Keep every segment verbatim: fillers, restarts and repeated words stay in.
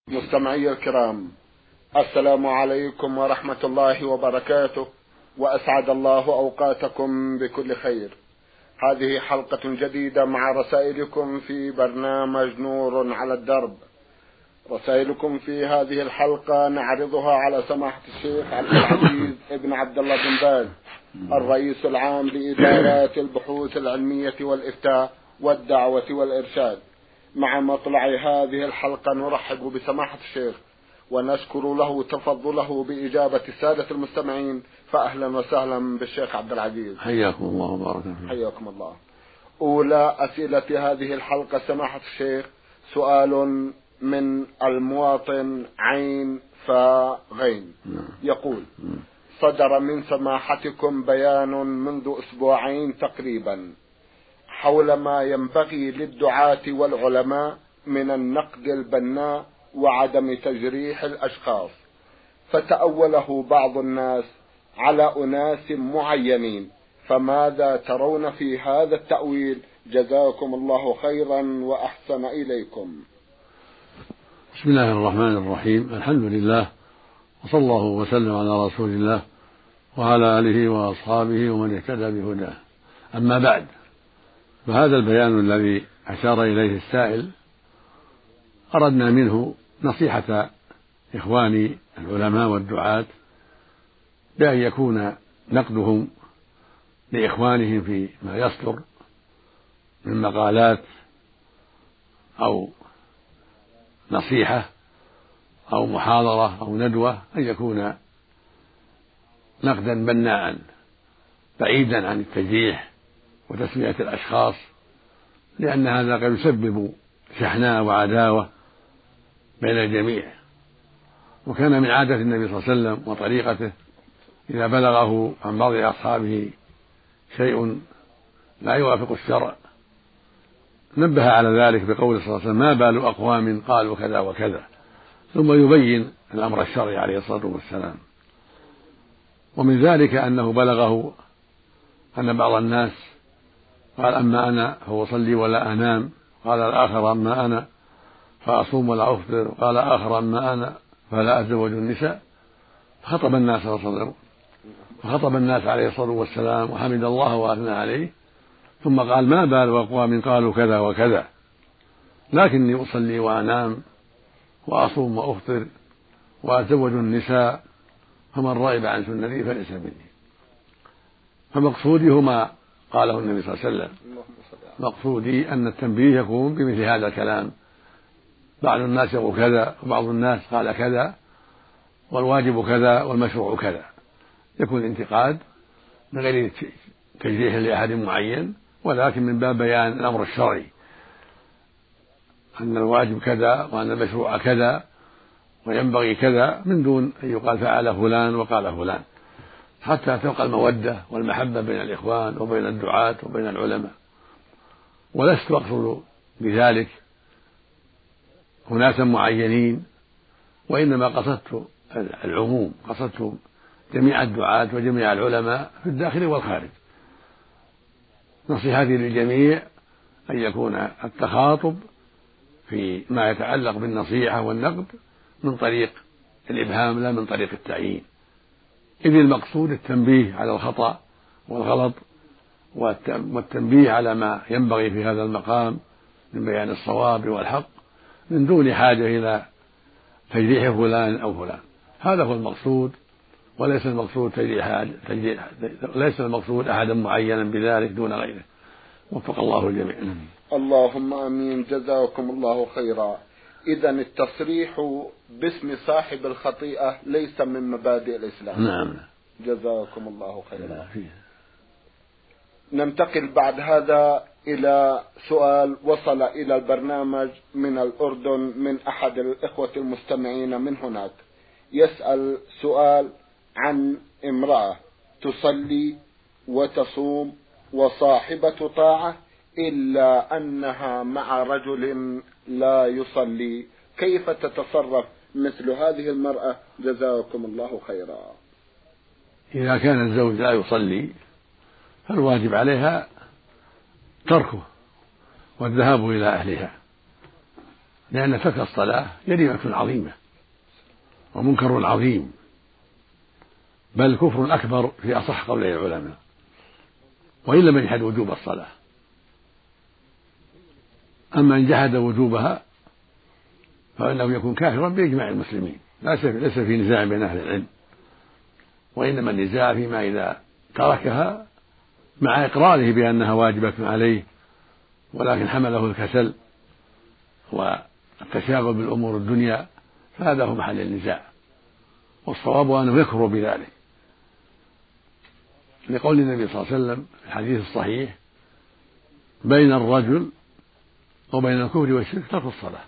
مستمعي الكرام، السلام عليكم ورحمة الله وبركاته، وأسعد الله أوقاتكم بكل خير. هذه حلقة جديدة مع رسائلكم في برنامج نور على الدرب. رسائلكم في هذه الحلقة نعرضها على سماحة الشيخ عبد العزيز ابن عبد الله بن باز، الرئيس العام لإدارات البحوث العلمية والإفتاء والدعوة والإرشاد. مع مطلع هذه الحلقة نرحب بسماحة الشيخ ونشكر له تفضله بإجابة السادة المستمعين، فأهلا وسهلا بالشيخ عبد العزيز. حياكم الله وبارك فيكم. حياكم الله. أولى أسئلة هذه الحلقة سماحة الشيخ سؤال من المواطن عين فغين، يقول: صدر من سماحتكم بيان منذ أسبوعين تقريبا حول ما ينبغي للدعاة والعلماء من النقد البناء وعدم تجريح الأشخاص، فتأوله بعض الناس على أناس معينين، فماذا ترون في هذا التأويل؟ جزاكم الله خيرا وأحسن إليكم. بسم الله الرحمن الرحيم، الحمد لله، وصلى الله وسلم على رسول الله وعلى آله وأصحابه ومن اهتدى بهداه. أما بعد، فهذا البيان الذي أشار إليه السائل أردنا منه نصيحة إخواني العلماء والدعاة بأن يكون نقدهم لإخوانهم في ما يصدر من مقالات أو نصيحة أو محاضرة أو ندوة أن يكون نقدا بناء بعيدا عن التجريح وتسمية الأشخاص، لأن هذا قد يسبب شحناء وعداوة بين الجميع. وكان من عادة النبي صلى الله عليه وسلم وطريقته إذا بلغه عن بعض أصحابه شيء لا يوافق الشرع نبه على ذلك بقوله صلى الله عليه وسلم: ما بال أقوام قالوا كذا وكذا، ثم يبين الأمر الشرعي عليه الصلاة والسلام. ومن ذلك أنه بلغه أن بعض الناس قال: أما أنا فأصلي ولا أنام، قال الآخر: أما أنا فأصوم ولا أفطر، قال آخر: أما أنا فلا أتزوج النساء. فخطب الناس صلى الله عليه وسلم وخطب الناس عليه الصلاة والسلام وحمد الله وأثنى عليه، ثم قال: ما بال أقوام قالوا كذا وكذا، لكني أصلي وأنام وأصوم وأفطر وأتزوج النساء، فمن رغب عن سنتي فليس مني. فمقصودي هما قاله النبي صلى الله عليه وسلم، مقصودي أن التنبيه يكون بمثل هذا الكلام. بعض الناس يقول كذا وبعض الناس قال كذا، والواجب كذا والمشروع كذا، يكون انتقاد من غير تجريح لأحد معين، ولكن من باب بيان الأمر الشرعي، أن الواجب كذا وأن المشروع كذا وينبغي كذا، من دون أن يقال فعل فلان وقال فلان، حتى تبقى المودة والمحبة بين الإخوان وبين الدعاة وبين العلماء. ولست أقصد بذلك أناسا معينين، وإنما قصدت العموم، قصدت جميع الدعاة وجميع العلماء في الداخل والخارج. نصيحتي للجميع أن يكون التخاطب في ما يتعلق بالنصيحة والنقد من طريق الإبهام لا من طريق التعيين، إذ المقصود التنبيه على الخطأ والغلط والتنبيه على ما ينبغي في هذا المقام من بيان الصواب والحق، من دون حاجة إلى تجريح فلان أو فلان. هذا هو المقصود، وليس المقصود تجريح تجريح ليس المقصود أحدا معينا بذلك دون غيره. وفق الله الجميع. اللهم آمين. جزاكم الله خيرا. إذن التصريح باسم صاحب الخطيئة ليس من مبادئ الإسلام. نعم. جزاكم الله خيرا. ننتقل بعد هذا إلى سؤال وصل إلى البرنامج من الأردن من أحد الإخوة المستمعين من هناك، يسأل سؤال عن امرأة تصلي وتصوم وصاحبة طاعة، إلا أنها مع رجل لا يصلي، كيف تتصرف مثل هذه المرأة؟ جزاكم الله خيرا. إذا كان الزوج لا يصلي فالواجب عليها تركه والذهاب إلى أهلها، لأن ترك الصلاة جريمة عظيمة ومنكر عظيم، بل كفر أكبر في أصح قولي العلماء، وإن لم يجحد وجوب الصلاة. أما إن جحد وجوبها فإنه يكون كافرا بإجماع المسلمين، ليس في نزاع بين أهل العلم، وإنما النزاع فيما إذا تركها مع إقراره بأنها واجبة عليه ولكن حمله الكسل والتشاغل بالأمور الدنيا، فهذا هو محل النزاع، والصواب أنه يكفر بذلك، لقول النبي صلى الله عليه وسلم في الحديث الصحيح: بين الرجل وبين الكفر والشرك ترك الصلاة.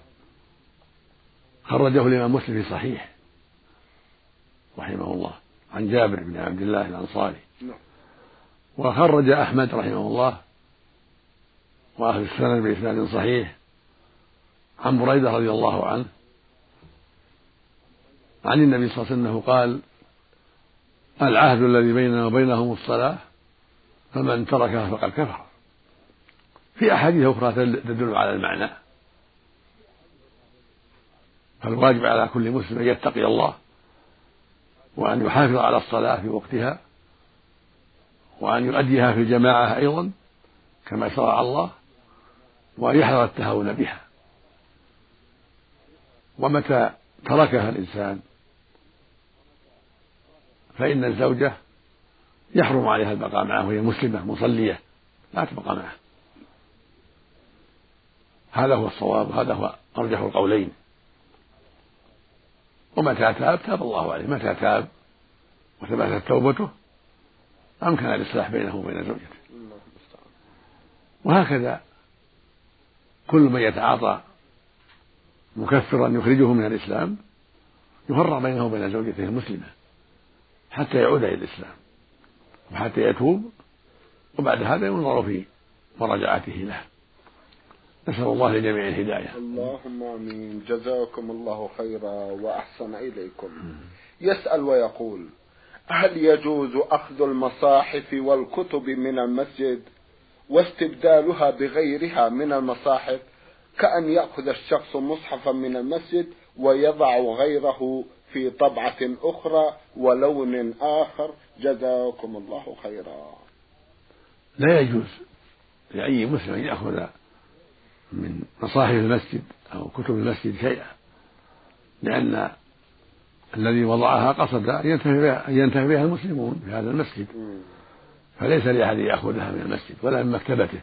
خرجه الإمام مسلم في صحيح رحمه الله عن جابر بن عبد الله الأنصاري، وخرج أحمد رحمه الله وأهل السنن بإسناد صحيح عن بريدة رضي الله عنه عن النبي صلى الله عليه وسلم قال: العهد الذي بيننا وبينهم الصلاة فمن تركها فقد كفر. في أحاديث أخرى تدل على المعنى، فالواجب على كل مسلم أن يتقي الله وأن يحافظ على الصلاة في وقتها، وأن يؤديها في الجماعة أيضا كما شرع الله، وأن يحذر التهاون بها. ومتى تركها الإنسان فإن الزوجة يحرم عليها البقاء معه وهي مسلمة مصلية، لا تبقى معه. هذا هو الصواب، هذا هو أرجح القولين. ومتى تاب تاب الله عليه، متى تاب وثبتت توبته أمكن الإصلاح بينه وبين زوجته. وهكذا كل من يتعاطى مكفرا يخرجه من الإسلام يفرق بينه وبين زوجته المسلمة حتى يعود إلى الإسلام وحتى يتوب، وبعد هذا ينظر في مراجعته له. نسأل الله لجميع الهداية. اللهم آمين. جزاكم الله خيرا وأحسن إليكم. يسأل ويقول: هل يجوز أخذ المصاحف والكتب من المسجد واستبدالها بغيرها من المصاحف، كأن يأخذ الشخص مصحفا من المسجد ويضع غيره في طبعة أخرى ولون آخر؟ جزاكم الله خيرا. لا يجوز لأي مسلم أن يأخذ من مصاحف المسجد أو كتب المسجد شيئا، لأن الذي وضعها قصد أن ينتفع بها المسلمون في هذا المسجد، فليس لأحد يأخذها من المسجد ولا من مكتبته،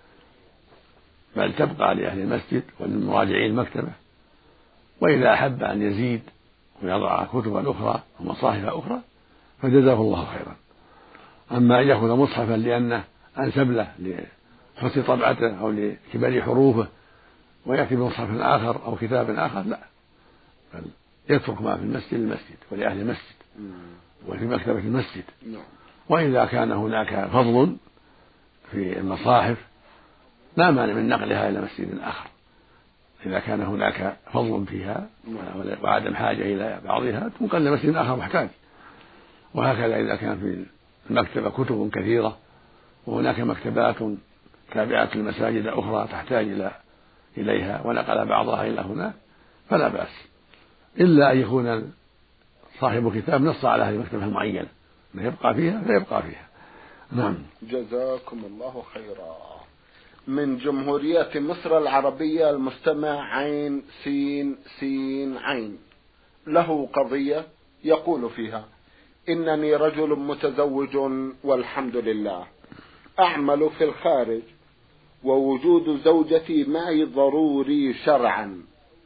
بل تبقى لأهل المسجد وللمراجعين المكتبة، وإذا أحب أن يزيد ويضع كتبا أخرى ومصاحف أخرى فجزاه الله خيرا. أما أن يأخذ مصحفا لأنه أنسب له لحسن طبعته أو لكبر حروفه ويأتي بمصحف آخر أو كتاب آخر، لا، بل يترك ما في المسجد للمسجد ولأهل المسجد وفي مكتبة المسجد. وإذا كان هناك فضل في المصاحف لا مانع من نقلها إلى مسجد آخر، إذا كان هناك فضل فيها وعدم حاجة إلى بعضها تنقل إلى مسجد آخر محتاج. وهكذا إذا كان في المكتبة كتب كثيرة وهناك مكتبات تابعة للمساجد أخرى تحتاج إلى إليها ونقل بعضها إلى هناك فلا بأس، إلا أن يكون صاحب كتاب نص على هذه المكتبة المعينة ما يبقى فيها فيبقى فيها. نعم. جزاكم الله خيرا. من جمهورية مصر العربية المستمع عين سين سين عين له قضية يقول فيها: إنني رجل متزوج والحمد لله، أعمل في الخارج ووجود زوجتي معي ضروري شرعا،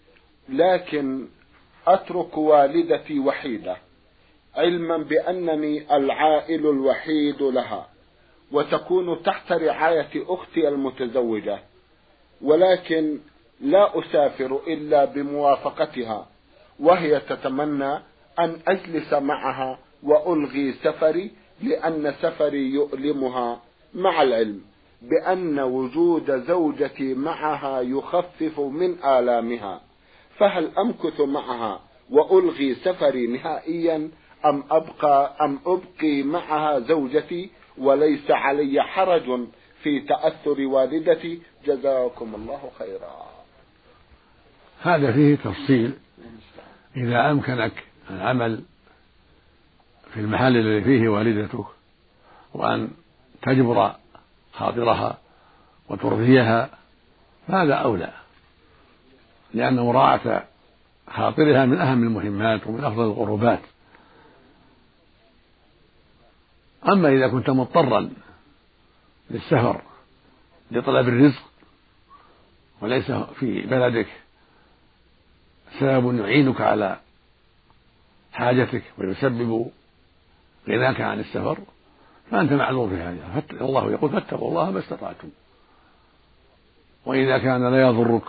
لكن أترك والدتي وحيدة علما بأنني العائل الوحيد لها، وتكون تحت رعاية أختي المتزوجة، ولكن لا أسافر إلا بموافقتها، وهي تتمنى أن أجلس معها وألغي سفري لأن سفري يؤلمها، مع العلم بأن وجود زوجتي معها يخفف من آلامها، فهل أمكث معها وألغي سفري نهائيا أم أبقى أم أبقي معها زوجتي وليس علي حرج في تأثر والدتي؟ جزاكم الله خيرا. هذا فيه تفصيل. إذا أمكنك العمل في المحل الذي فيه والدتك وأن تجبر خاطرها وترضيها فهذا أولى، لأن مراعاة خاطرها من أهم المهمات ومن أفضل القربات. أما إذا كنت مضطرا للسفر لطلب الرزق وليس في بلدك سبب يعينك على حاجتك ويسبب غناك عن السفر فأنت معذور في هذا. الله يقول فاتقوا الله ما استطعتم. وإذا كان لا يضرك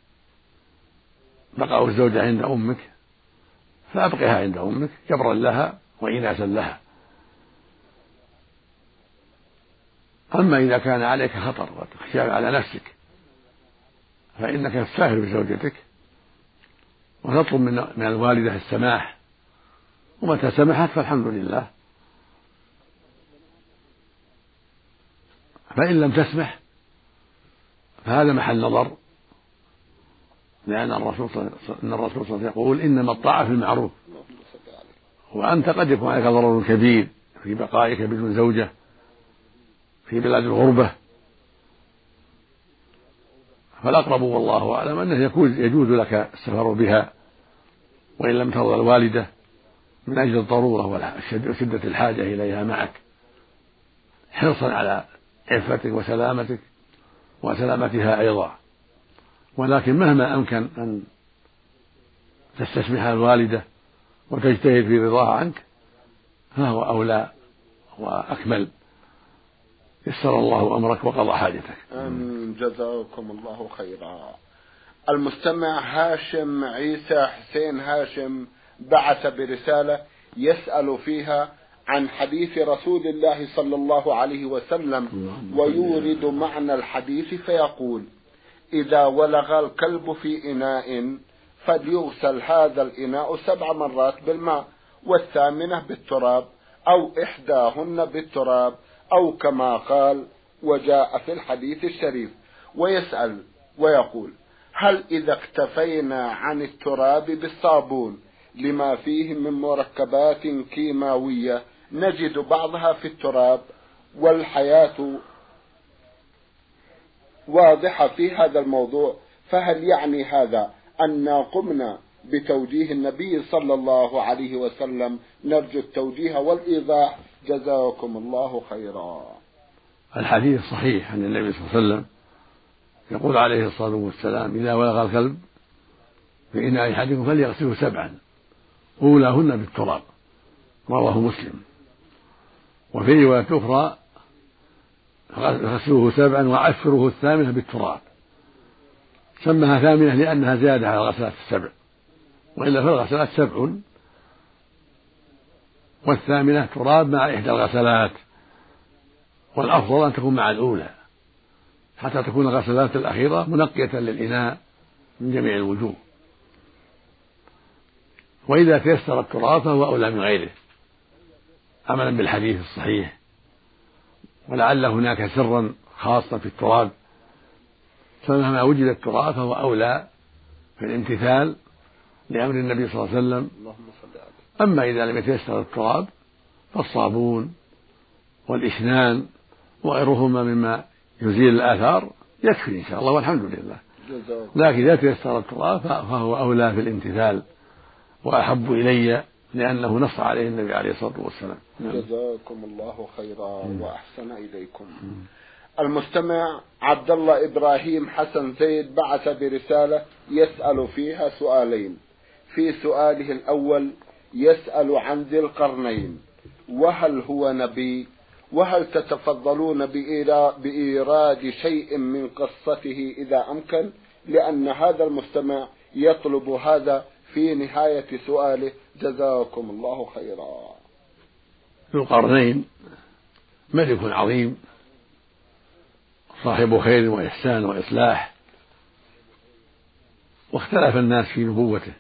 بقاء الزوجة عند أمك فأبقها عند أمك جبرا لها وإناسا لها. أما إذا كان عليك خطر وتخشى على نفسك فإنك تسافر بزوجتك وتطلب من الوالدة السماح، ومتى سمحت فالحمد لله، فإن لم تسمح فهذا محل نظر، لأن الرسول صلى الله عليه وسلم يقول إنما الطاعة في المعروف، وأنت قد يكون عليك ضرر كبير في بقائك بدون زوجة في بلاد الغربة، فالأقرب والله أعلم أنه يجوز لك السفر بها وإن لم ترضى الوالدة من أجل الضرورة وشدة الحاجة إليها معك، حرصا على عفتك وسلامتك وسلامتها أيضا. ولكن مهما أمكن أن تستسمح الوالدة وتجتهد في رضاها عنك فهو أولى وأكمل. يسر الله أمرك وقضى حاجتك. آمين. جزاكم الله خيرا. المستمع هاشم عيسى حسين هاشم بعث برسالة يسأل فيها عن حديث رسول الله صلى الله عليه وسلم ويورد معنى الحديث فيقول: إذا ولغ الكلب في إناء فليغسل هذا الإناء سبع مرات بالماء والثامنة بالتراب أو إحداهن بالتراب أو كما قال وجاء في الحديث الشريف. ويسأل ويقول: هل إذا اكتفينا عن التراب بالصابون لما فيه من مركبات كيماوية نجد بعضها في التراب والحياة واضحة في هذا الموضوع، فهل يعني هذا أن قمنا بتوجيه النبي صلى الله عليه وسلم؟ نرجو التوجيه والإيضاح جزاكم الله خيرا. الحديث صحيح عن النبي صلى الله عليه وسلم يقول عليه الصلاة والسلام: إذا ولغ الكلب في إناء أحدكم فليغسله سبعا أولاهن بالتراب، رواه مسلم. وفي رواية أخرى: غسلوه سبعا وعفروه الثامنة بالتراب. سمها ثامنة لأنها زيادة على الغسلات السبع، وإلا فالغسلات سبع والثامنة تراب مع إحدى الغسلات، والأفضل أن تكون مع الأولى حتى تكون الغسلات الأخيرة منقية للإناء من جميع الوجوه. وإذا تيسر التراب فهو أولى من غيره عملا بالحديث الصحيح، ولعل هناك سرا خاصا في التراب، فمهما وجد التراب فهو أولى في الامتثال لأمر النبي صلى الله عليه وسلم. أما إذا لم يتيسر التراب فالصابون والإسنان وغيرهما مما يزيل الآثار يكفي إن شاء الله والحمد لله. لكن إذا تيسر التراب فهو أولى في الامتثال وأحب إلي لأنه نص عليه النبي عليه الصلاة والسلام. جزاكم الله خيرا وأحسن إليكم. المستمع عبد الله إبراهيم حسن زيد بعث برسالة يسأل فيها سؤالين. في سؤاله الأول يسأل عن ذي القرنين، وهل هو نبي؟ وهل تتفضلون بإيراد شيء من قصته إذا أمكن؟ لأن هذا المستمع يطلب هذا في نهاية سؤاله. جزاكم الله خيرا. ذو القرنين ملك عظيم صاحب خير وإحسان وإصلاح، واختلف الناس في نبوته،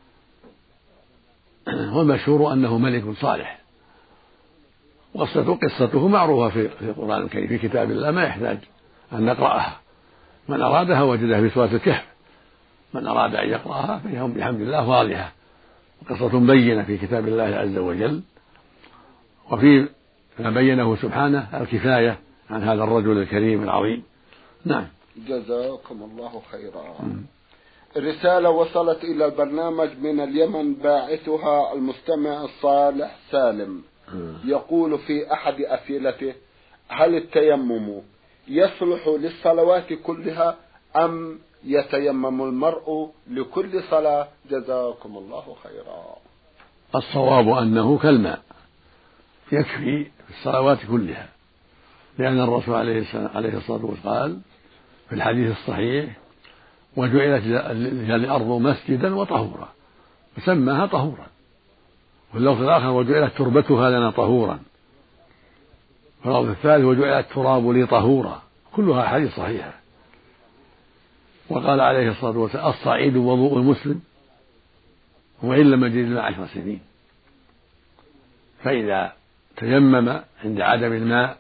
والمشهور أنه ملك صالح، وقصته قصته معروفة في القرآن الكريم في كتاب الله ما يحتاج أن نقرأها، من أرادها وجدها في سورة الكهف. من أراد أن يقرأها فهي بحمد الله واضحة، قصة بينة في كتاب الله عز وجل، وفي ما بينه سبحانه الكفاية عن هذا الرجل الكريم العظيم. نعم. جزاكم الله خيرا. رسالة وصلت إلى البرنامج من اليمن، باعثها المستمع الصالح سالم، يقول في أحد أسئلته: هل التيمم يصلح للصلوات كلها أم يتيمم المرء لكل صلاة؟ جزاكم الله خيرا. الصواب أنه كالماء يكفي في الصلوات كلها، لأن الرسول عليه الصلاة والسلام قال في الحديث الصحيح: وجعلت الأرض مسجدا وطهورا، فسماها طهورا. واللفظ الآخر: وجعلت تربتها لنا طهورا. واللفظ الثالث: وجعلت التراب لي طهورا. كلها حديث صحيحة. وقال عليه الصلاة والسلام: الصعيد وضوء المسلم وإن لم يجد الماء عشر سنين. فإذا تيمم عند عدم الماء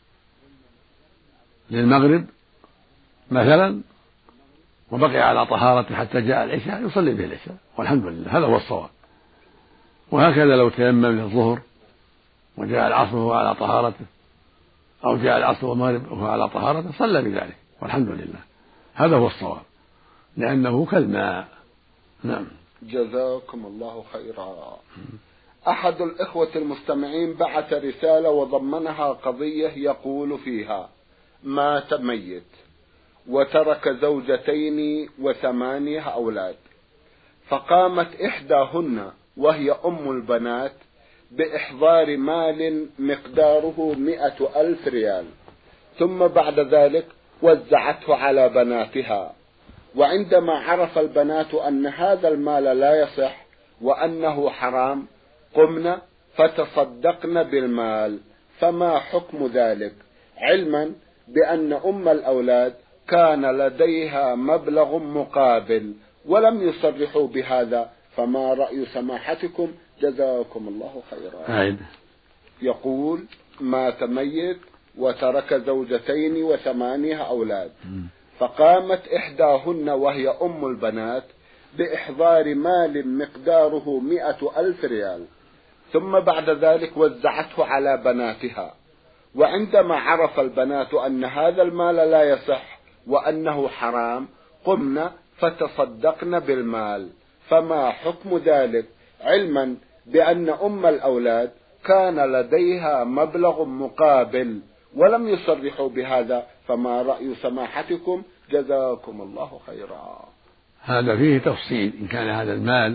للمغرب مثلا وبقي على طهارته حتى جاء العشاء يصلي به العشاء والحمد لله، هذا هو الصواب. وهكذا لو تيمم للظهر وجاء العصر وهو على طهارته، أو جاء العصر والمغرب وهو على طهارته، صلى بذلك والحمد لله، هذا هو الصواب، لأنه كالماء. نعم. جزاكم الله خيرا. أحد الإخوة المستمعين بعث رسالة وضمنها قضية يقول فيها: مات ميت وترك زوجتين وثمانية أولاد، فقامت إحداهن وهي أم البنات بإحضار مال مقداره مئة ألف ريال، ثم بعد ذلك وزعته على بناتها، وعندما عرف البنات أن هذا المال لا يصح وأنه حرام قمن فتصدقن بالمال، فما حكم ذلك؟ علما بأن أم الأولاد كان لديها مبلغ مقابل ولم يصرحوا بهذا، فما رأي سماحتكم؟ جزاكم الله خيرا. يقول: مات ميت وترك زوجتين وثمانية أولاد، فقامت إحداهن وهي أم البنات بإحضار مال مقداره مئة ألف ريال، ثم بعد ذلك وزعته على بناتها، وعندما عرف البنات أن هذا المال لا يصح وأنه حرام قمنا فتصدقن بالمال، فما حكم ذلك؟ علما بأن أم الأولاد كان لديها مبلغ مقابل ولم يصرحوا بهذا، فما رأي سماحتكم؟ جزاكم الله خيرا. هذا فيه تفصيل. إن كان هذا المال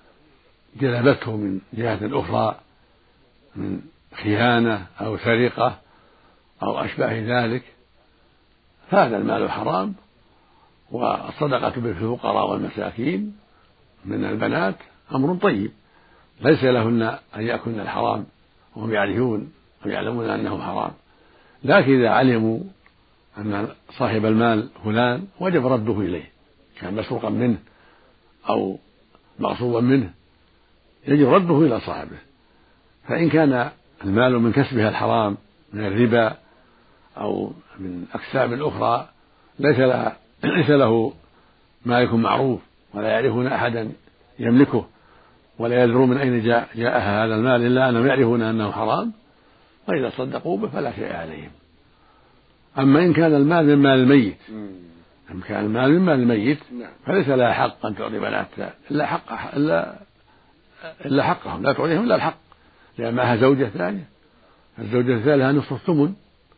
جلبته من جهة أخرى من خيانة أو سرقة أو أشباه ذلك فهذا المال حرام، والصدقة بالفقراء والمساكين من البنات أمر طيب، ليس لهن أن يأكلن الحرام وهم يعرفون ويعلمون أنه حرام. لكن إذا علموا أن صاحب المال فلان وجب رده إليه، كان مسروقا منه أو مغصوبا منه يجب رده إلى صاحبه. فإن كان المال من كسبها الحرام من الربا أو من أكساب أخرى ليس له, ليس له مالك معروف ولا يعرفون أحدا يملكه ولا يدرون من أين جاء جاءها هذا المال إلا أنهم يعرفون أنه حرام، فإذا صدقوا به فلا شيء عليهم. أما إن كان المال من مال الميت إن كان المال من مال الميت فليس لها حق أن تعطي بناتها إلا حق إلا إلا حقهم، لا تعطيهم إلا الحق، لأن معها زوجة ثانية، الزوجة الثانية لها نصف الثمن،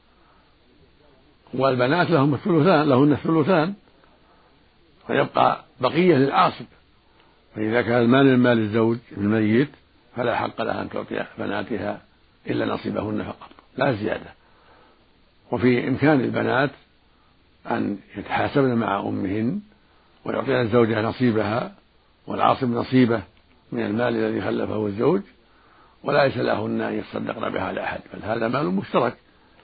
والبنات لهم الثلثان لهن الثلثان، ويبقى بقية للعاصب. فإذا كان المال من مال الزوج الميت فلا حق لها أن تعطي بناتها إلا نصيبهن فقط لا زيادة. وفي إمكان البنات أن يتحاسبن مع أمهن ويعطين الزوجة نصيبها والعاصب نصيبه من المال الذي خلفه الزوج، وليس لهن أن يتصدقن بها لأحد، بل هذا مال مشترك.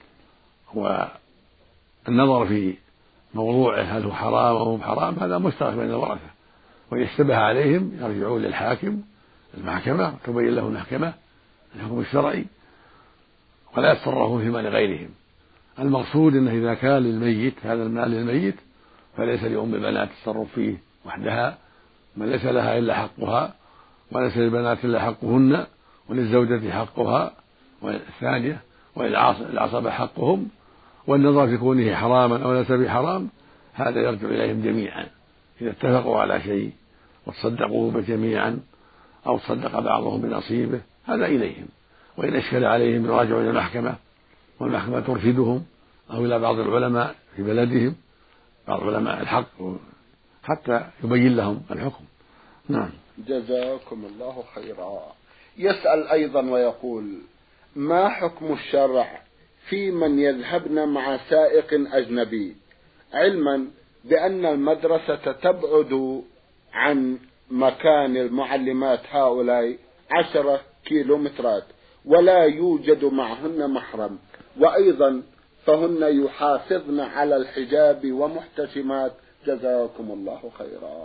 والنظر في موضوعه هل هو حرام أو مو حرام هذا مشترك بين الورثة، وإن اشتبه عليهم يرجعون للحاكم المحكمة تبين له المحكمة الحكم الشرعي ولا يتصرفون في مال غيرهم. المقصود أنه إذا كان للميت هذا المال للميت فليس لأم البنات التصرف فيه وحدها، من ليس لها إلا حقها، وليس للبنات إلا حقهن، وللزوجة حقها والثانية، وللعصبة حقهم، والنظر في كونه حراما أو ليس بحرام هذا يرجع إليهم جميعا. إذا اتفقوا على شيء وتصدقوا به جميعا أو تصدق بعضهم بنصيبه هذا إليهم، وإن أشكل عليهم يراجعوا إلى المحكمة والمحكمة ترشدهم أو إلى بعض العلماء في بلدهم، بعض علماء الحق، حتى يبين لهم الحكم. نعم. جزاكم الله خيرا. يسأل أيضا ويقول: ما حكم الشرع في من يذهبن مع سائق أجنبي، علما بأن المدرسة تبعد عن مكان المعلمات هؤلاء عشرة كيلومترات ولا يوجد معهن محرم، وأيضا فهن يحافظن على الحجاب ومحتشمات، جزاكم الله خيرا.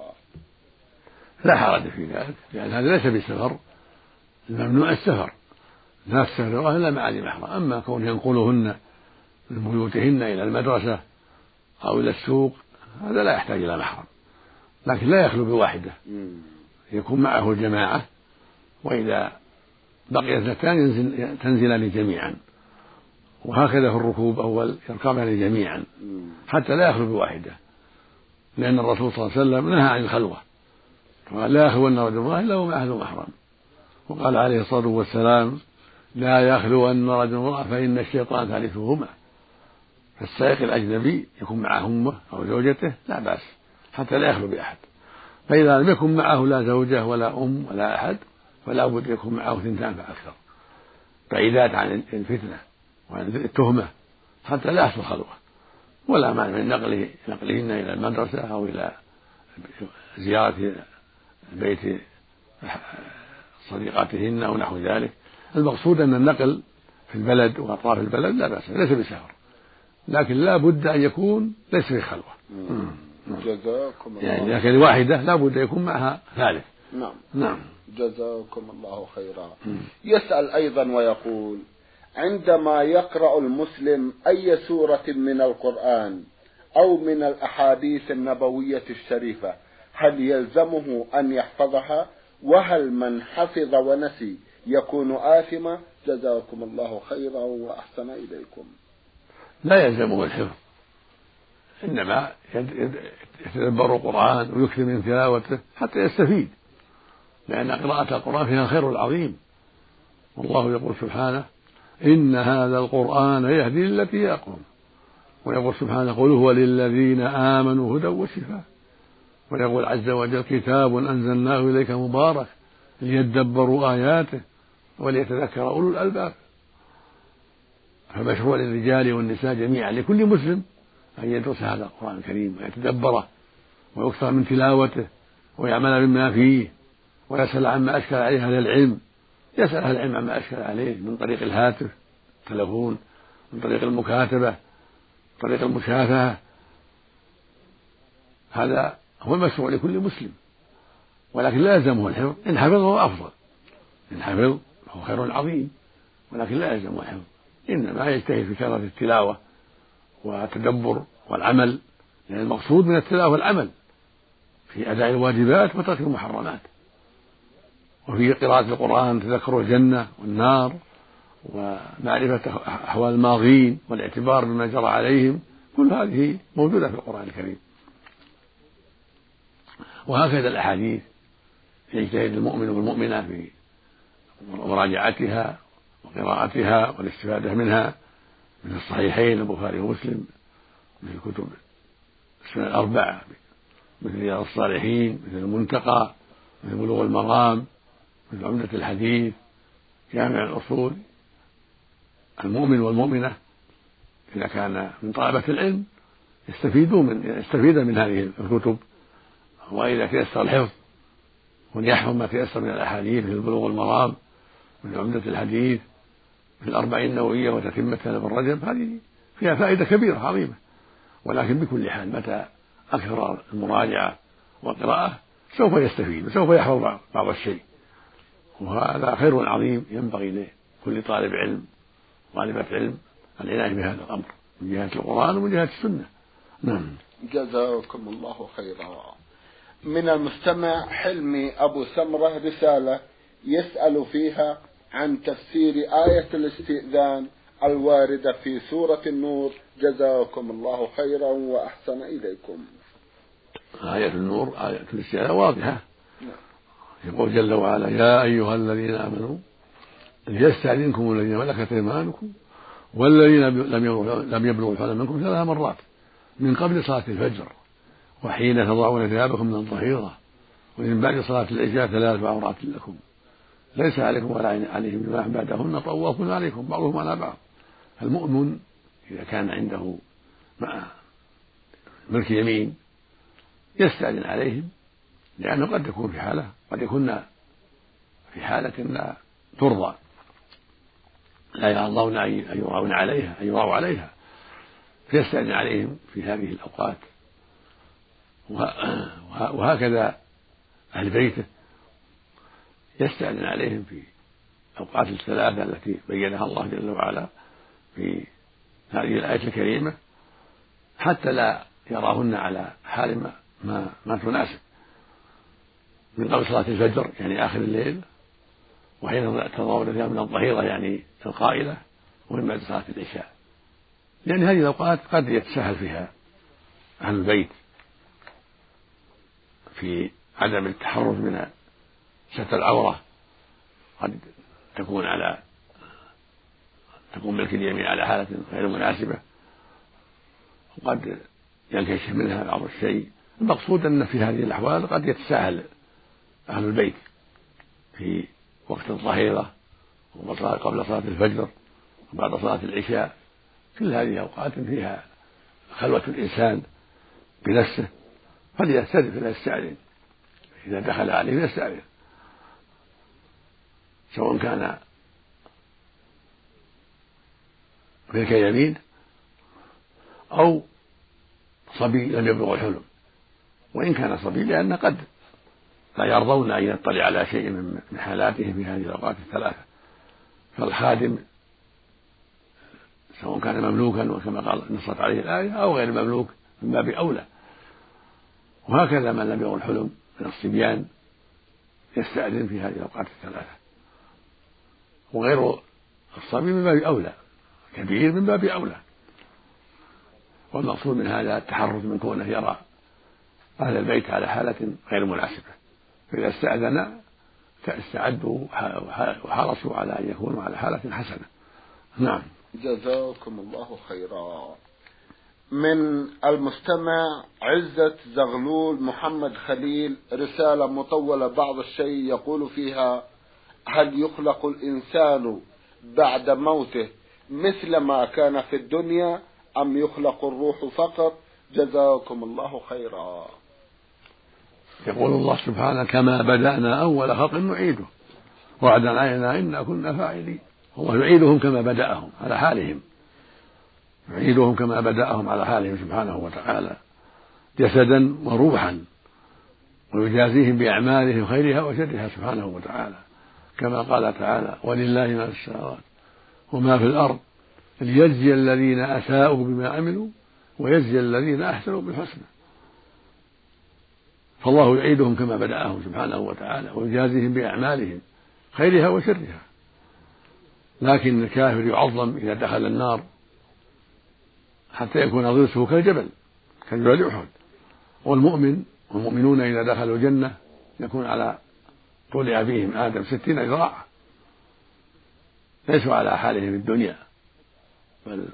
لا حرج في ذلك، لأن هذا ليس بسفر، الممنوع السفر، لا تسافر إلا مع ذي محرم. أما كون ينقلهن من بيوتهن إلى المدرسة أو إلى السوق هذا لا يحتاج إلى محرم، لكن لا يخلو بواحدة، يكون معه الجماعة، وإذا بقي اثنتان ينزل تنزلان جميعا، وهكذا في الركوب أول يركبان جميعا حتى لا يخلو بواحدة، لأن الرسول صلى الله عليه وسلم نهى عن الخلوة، قال: لا يخلون رجل امرأة إلا وهو معه محرم. وقال عليه الصلاة والسلام: لا يخلون رجل امرأة فإن الشيطان ثالثهما. فالسائق الأجنبي يكون معه أمه أو زوجته لا بأس حتى لا يخلو بأحد. فإذا لم يكن معه لا زوجة ولا أم ولا أحد فلا بد يكون معه اثنتان فأكثر، بعيدات عن الفتنة وعن التهمة حتى لا يحصل خلوة، ولا مانع من نقله نقلهن إلى المدرسة أو إلى زيارة بيت صديقاتهن أو نحو ذلك. المقصود أن النقل في البلد وأطراف البلد لا بأس، ليس بسفر، لكن لا بد أن يكون ليس في خلوة. جزاكم الله. يعني إذا كان واحدة لا بد أن يكون معها ثالث. نعم. نعم. جزاكم الله خيرا. يسأل أيضا ويقول: عندما يقرأ المسلم أي سورة من القرآن أو من الأحاديث النبوية الشريفة هل يلزمه أن يحفظها؟ وهل من حفظ ونسي يكون آثما؟ جزاكم الله خيرا وأحسن إليكم. لا يلزمه الحفظ، إنما يتدبر القرآن ويكثر من تلاوته حتى يستفيد، لأن قراءة القرآن فيها الخير العظيم. والله يقول سبحانه: إن هذا القرآن يهدي للتي هي أقوم. ويقول سبحانه: قل هو للذين آمنوا هدى وشفاء. ويقول عز وجل: كتاب أنزلناه إليك مبارك ليدبروا آياته وليتذكر أولو الألباب. فمشروع للرجال والنساء جميعا لكل مسلم أن يدرس هذا القرآن الكريم ويتدبره ويكثر من تلاوته ويعمل بما فيه ويسأل عما أشكل عليه أهل العلم، يسأل أهل العلم عما أشكل عليه من طريق الهاتف، التلفون، من طريق المكاتبة، من طريق المشافهة. هذا هو المشروع لكل مسلم، ولكن لا يلزمه الحفظ. إن حفظه أفضل، إن حفظ هو خير عظيم، ولكن لا يلزمه الحفظ، إنما يجتهد في كثرة التلاوة والتدبر والعمل، لأن المقصود من التلاوة العمل في أداء الواجبات وترك المحرمات. وفي قراءة القرآن تذكر الجنة والنار ومعرفة أحوال الماضين والاعتبار بما جرى عليهم، كل هذه موجودة في القرآن الكريم. وهكذا الأحاديث يجتهد المؤمن والمؤمنة في مراجعتها وقراءتها والاستفادة منها، من الصحيحين البخاري ومسلم، من الكتب السنن الأربعة، مثل رياض الصالحين، مثل المنتقى، مثل بلوغ المرام، مثل عمدة الحديث، جامع الأصول. المؤمن والمؤمنة إذا كان من طلبة العلم يستفيدوا من يستفيد من هذه الكتب، وإذا تيسر الحفظ وليحفظ ما تيسر من الأحاديث مثل بلوغ المرام، مثل عمدة الحديث، مثل الأربعين النووية وتتمتها ابن رجب، هذه فيها فائدة كبيرة عظيمة. ولكن بكل حال متى أكثر المراجعة والقراءة سوف يستفيد وسوف يحفظ بعض الشيء، وهذا خير عظيم ينبغي لكل طالب علم طالبة علم العناية بهذا الأمر من جهة القرآن ومن جهة السنة. نعم. جزاكم الله خيرا. من المستمع حلمي أبو سمرة رسالة يسأل فيها عن تفسير آية الاستئذان الواردة في سورة النور، جزاكم الله خيرا وأحسن إليكم. آية النور آية الاستئذان واضحة، يقول جل وعلا: يا أيها الذين آمنوا ليستأذنكم الذين ملكت أيمانكم والذين لم يبلغوا الحلم منكم ثلاث مرات من قبل صلاة الفجر وحين تضعون ثيابكم من الظهيرة ومن بعد صلاة العشاء ثلاث عورات لكم ليس عليكم ولا عليهم جناح بعدهن طوافون عليكم بعضهم على بعض. المؤمن إذا كان عنده ملك يمين يستأذن عليهم، لأنه قد يكون في حالة قد يكون في حالة لا ترضى، لا يرضون أن يراون عليها أن يراوا عليها، فيستأذن عليهم في هذه الأوقات. وهكذا أهل بيته يستأذن عليهم في أوقات الثلاثة التي بينها الله جل وعلا في هذه الآية الكريمة، حتى لا يراهن على حال ما, ما, ما تناسب، من قبل صلاة الفجر يعني آخر الليل، وحين تضعون ثيابكم من الظهيرة يعني القائلة، ومن بعد صلاة العشاء، لأن هذه الأوقات قد يتساهل فيها أهل البيت في عدم التحرز من ستر العورة، قد تكون على تكون ملك اليمين على حالة غير مناسبة، وقد ينكشف منها بعض الشيء. المقصود أن في هذه الأحوال قد يتساهل أهل البيت في وقت الظهيرة وقبل صلاة الفجر وبعد صلاة العشاء، كل هذه أوقات فيها خلوة الإنسان بنفسه، فليستأذن فليستأذن إذا دخل عليه يستأذن، سواء كان ملك يمين أو صبي لم يبلغ الحلم. وإن كان صبي لأن قد لا يرضون أن يطلع على شيء من حالاتهم في هذه الأوقات الثلاثة، فالخادم سواء كان مملوكا وكما قال نصت عليه الآية أو غير مملوك من باب أولى. وهكذا من لم يبلغ الحلم من الصبيان يستأذن في هذه الأوقات الثلاثة، وغير الصبي من باب أولى، كبير من باب أولى. والمقصود من هذا التحرز من كونه يرى أهل البيت على حالة غير مناسبة، فإذا استأذن استعدوا وحرصوا على أن يكونوا على حالة حسنة. نعم، جزاكم الله خيرا. من المستمع عزة زغلول محمد خليل رسالة مطولة بعض الشيء، يقول فيها: هل يخلق الإنسان بعد موته مثل ما كان في الدنيا أم يخلق الروح فقط؟ جزاكم الله خيرا. يقول الله سبحانه: كما بدأنا أول خلق نعيده وعدا علينا إنا كنا فاعلين. الله يعيدهم كما بدأهم على حالهم، يعيدهم كما بدأهم على حالهم سبحانه وتعالى جسدا وروحا، ويجازيهم بأعمالهم خيرها وشرها سبحانه وتعالى، كما قال تعالى: ولله ما في السماوات وما في الأرض ليجزي الذين أساءوا بما عملوا ويجزي الذين أحسنوا بالحسنى. فالله يعيدهم كما بدأهم سبحانه وتعالى ويجازيهم بأعمالهم خيرها وشرها. لكن الكافر يعظم إذا دخل النار حتى يكون ضرسه كالجبل كجبل أحد، والمؤمن والمؤمنون إذا دخلوا الجنة يكون على طول أبيهم آدم ستين ذراعا، ليسوا على حالهم في الدنيا، بل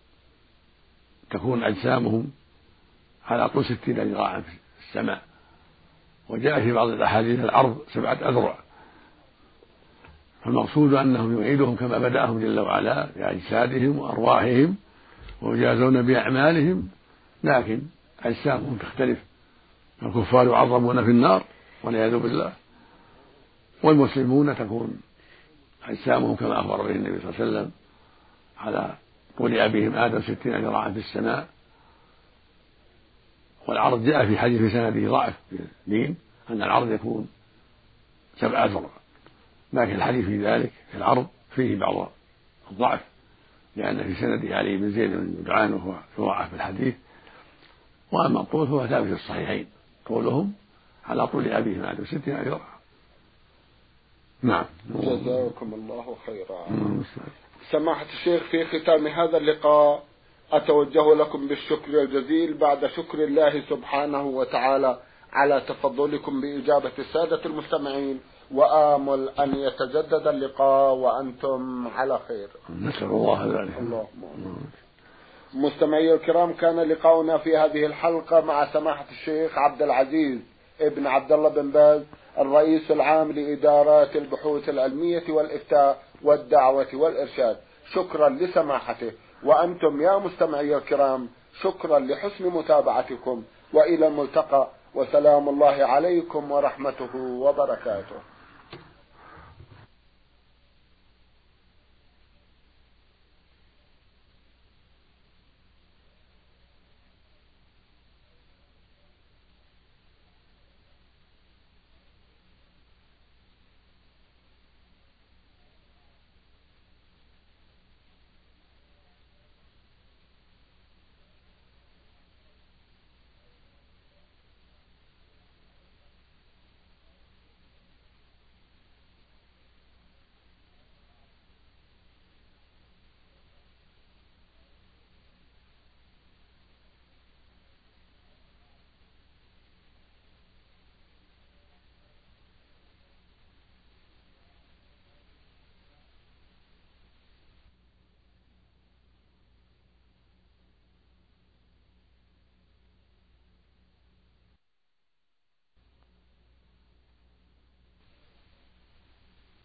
تكون أجسامهم على طول ستين ذراعا في السماء. وجاء في بعض الأحاديث العرض سبعة أذرع. فالمقصود أنهم يعيدهم كما بدأهم جل وعلا بأجسادهم وأرواحهم ويجازون بأعمالهم، لكن أجسامهم تختلف. الكفار يعظمون في النار والعياذ بالله، والمسلمون تكون أجسامهم كما أخبر به النبي صلى الله عليه وسلم على طول أبيهم آدم ستين ذراعا في السماء. والعرض جاء في حديث في سنده ضعف في الدين أن العرض يكون سبع أذرع، لكن الحديث في ذلك في العرض فيه بعض الضعف، لأن في سنده علي بن زيد بن جدعان وهو يضاعف في الحديث. وأما الطول فهو ثابت في الصحيحين، طولهم على طول أبيه مات ستين ألف درهم. نعم. جزاكم الله خيرا. سماحة الشيخ، في ختام هذا اللقاء أتوجه لكم بالشكر الجزيل بعد شكر الله سبحانه وتعالى على تفضلكم بإجابة السادة المستمعين، وآمل أن يتجدد اللقاء وأنتم على خير. نسأل الله ذلك. اللهم. مستمعي الكرام، كان لقاؤنا في هذه الحلقة مع سماحة الشيخ عبد العزيز ابن عبد الله بن باز، الرئيس العام لإدارات البحوث العلمية والإفتاء والدعوة والإرشاد. شكرا لسماحته، وأنتم يا مستمعي الكرام شكرا لحسن متابعتكم، وإلى الملتقى، وسلام الله عليكم ورحمته وبركاته.